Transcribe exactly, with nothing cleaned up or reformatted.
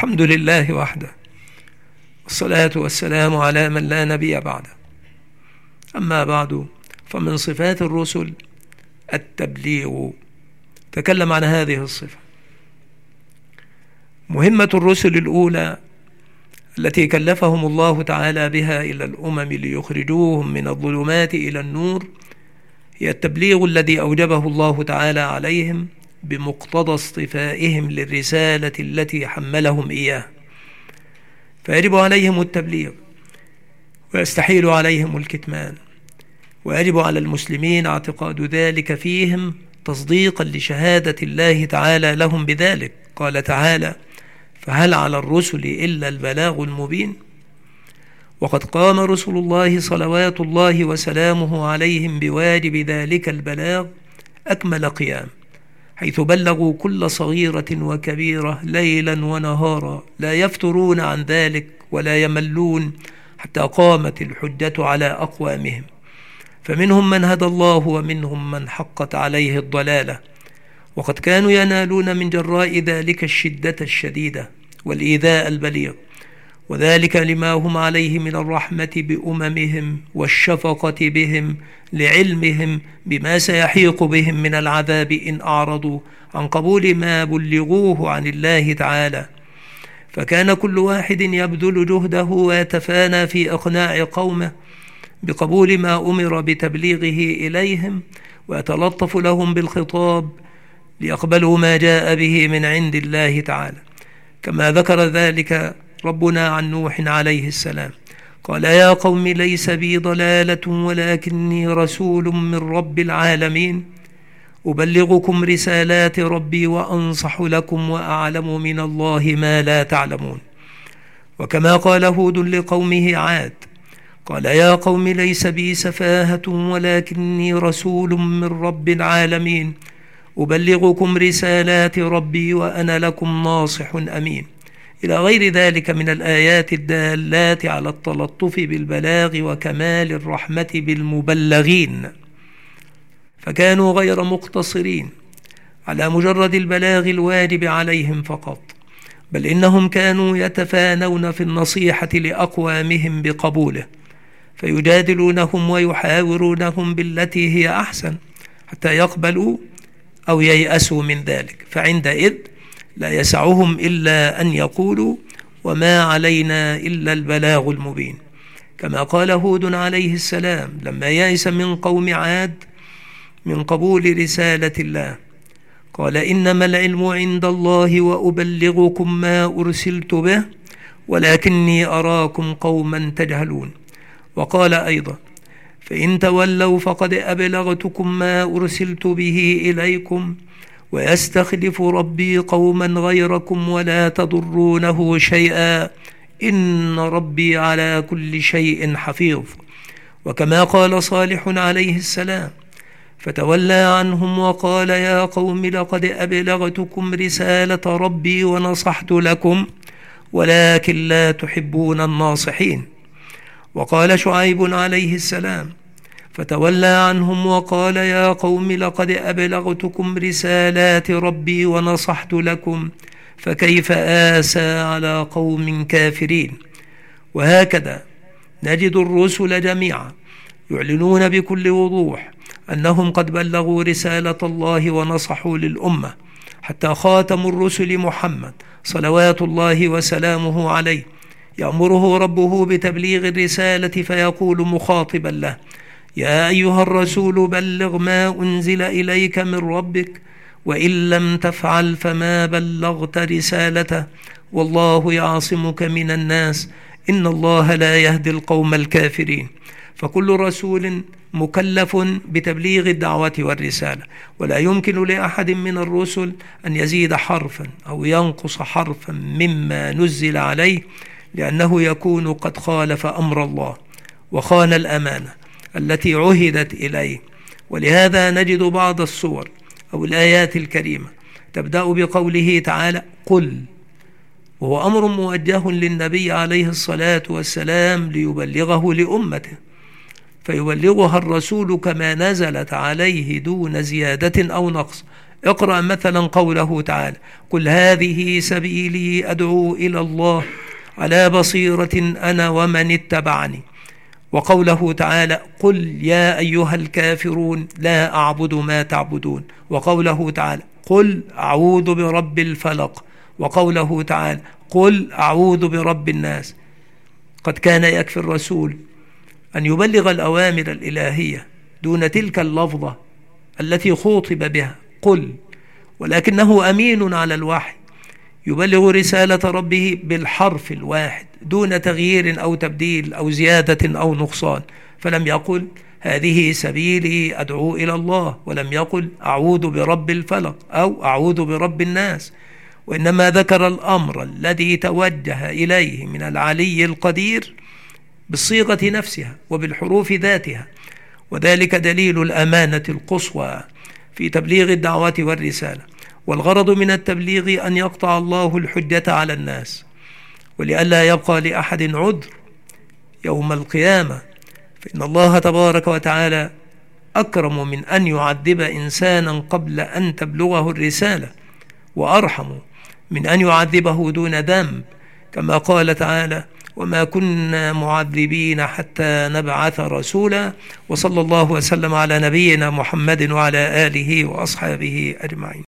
الحمد لله وحده، والصلاة والسلام على من لا نبي بعده. أما بعد، فمن صفات الرسل التبليغ. تكلم عن هذه الصفة. مهمة الرسل الأولى التي كلفهم الله تعالى بها إلى الأمم ليخرجوهم من الظلمات إلى النور هي التبليغ الذي أوجبه الله تعالى عليهم بمقتضى اصطفائهم للرسالة التي حملهم إياها، فيجب عليهم التبليغ ويستحيل عليهم الكتمان، ويجب على المسلمين اعتقاد ذلك فيهم تصديقا لشهادة الله تعالى لهم بذلك. قال تعالى: فهل على الرسل إلا البلاغ المبين. وقد قام رسل الله صلوات الله وسلامه عليهم بواجب ذلك البلاغ أكمل قيام، حيث بلغوا كل صغيرة وكبيرة ليلا ونهارا، لا يفترون عن ذلك ولا يملون حتى قامت الحجة على أقوامهم، فمنهم من هدى الله ومنهم من حقت عليه الضلالة. وقد كانوا ينالون من جراء ذلك الشدة الشديدة والإيذاء البليغ، وذلك لما هم عليه من الرحمة بأممهم والشفقة بهم، لعلمهم بما سيحيق بهم من العذاب إن أعرضوا عن قبول ما بلغوه عن الله تعالى. فكان كل واحد يبذل جهده ويتفانى في إقناع قومه بقبول ما أمر بتبليغه إليهم، ويتلطف لهم بالخطاب ليقبلوا ما جاء به من عند الله تعالى، كما ذكر ذلك ربنا عن نوح عليه السلام. قال: يا قوم ليس بي ضلالة ولكني رسول من رب العالمين، أبلغكم رسالات ربي وأنصح لكم وأعلم من الله ما لا تعلمون. وكما قال هود لقومه عاد: قال: يا قوم ليس بي سفاهة ولكني رسول من رب العالمين، أبلغكم رسالات ربي وأنا لكم ناصح أمين، إلى غير ذلك من الآيات الدالات على التلطف بالبلاغ وكمال الرحمة بالمبلغين. فكانوا غير مقتصرين على مجرد البلاغ الواجب عليهم فقط، بل إنهم كانوا يتفانون في النصيحة لأقوامهم بقبوله، فيجادلونهم ويحاورونهم بالتي هي أحسن حتى يقبلوا أو ييأسوا من ذلك، فعندئذ لا يسعهم إلا أن يقولوا: وما علينا إلا البلاغ المبين. كما قال هود عليه السلام لما يئس من قوم عاد من قبول رسالة الله، قال: إنما العلم عند الله وأبلغكم ما أرسلت به ولكني أراكم قوما تجهلون. وقال أيضا: فإن تولوا فقد أبلغتكم ما أرسلت به إليكم ويستخلف ربي قوما غيركم ولا تضرونه شيئا إن ربي على كل شيء حفيظ. وكما قال صالح عليه السلام: فتولى عنهم وقال: يا قوم لقد أبلغتكم رسالة ربي ونصحت لكم ولكن لا تحبون الناصحين. وقال شعيب عليه السلام: فتولى عنهم وقال: يا قوم لقد أبلغتكم رسالات ربي ونصحت لكم فكيف آسى على قوم كافرين. وهكذا نجد الرسل جميعا يعلنون بكل وضوح أنهم قد بلغوا رسالة الله ونصحوا للأمة، حتى خاتم الرسل محمد صلوات الله وسلامه عليه يأمره ربه بتبليغ الرسالة، فيقول مخاطبا له: يا أيها الرسول بلغ ما أنزل إليك من ربك وإن لم تفعل فما بلغت رسالته والله يعصمك من الناس إن الله لا يهدي القوم الكافرين. فكل رسول مكلف بتبليغ الدعوة والرسالة، ولا يمكن لأحد من الرسل أن يزيد حرفا أو ينقص حرفا مما نزل عليه، لأنه يكون قد خالف أمر الله وخان الأمانة التي عهدت إليه. ولهذا نجد بعض السور أو الآيات الكريمة تبدأ بقوله تعالى: قل، وهو أمر موجه للنبي عليه الصلاة والسلام ليبلغه لأمته، فيبلغها الرسول كما نزلت عليه دون زيادة أو نقص، اقرأ مثلا قوله تعالى: قل هذه سبيلي أدعو إلى الله على بصيرة أنا ومن اتبعني. وقوله تعالى: قل يا أيها الكافرون لا أعبد ما تعبدون. وقوله تعالى: قل أعوذ برب الفلق. وقوله تعالى: قل أعوذ برب الناس. قد كان يكفي الرسول أن يبلغ الأوامر الإلهية دون تلك اللفظة التي خوطب بها قل، ولكنه أمين على الوحي يبلغ رسالة ربه بالحرف الواحد دون تغيير أو تبديل أو زيادة أو نقصان، فلم يقل هذه سبيلي أدعو إلى الله، ولم يقل أعوذ برب الفلق أو أعوذ برب الناس، وإنما ذكر الأمر الذي توجه إليه من العلي القدير بالصيغة نفسها وبالحروف ذاتها. وذلك دليل الأمانة القصوى في تبليغ الدعوة والرسالة. والغرض من التبليغ أن يقطع الله الحجة على الناس، ولئلا يبقى لأحد عذر يوم القيامة، فإن الله تبارك وتعالى أكرم من أن يعذب إنسانا قبل أن تبلغه الرسالة، وأرحم من أن يعذبه دون ذنب، كما قال تعالى: وما كنا معذبين حتى نبعث رسولا. وصلى الله وسلم على نبينا محمد وعلى آله وأصحابه أجمعين.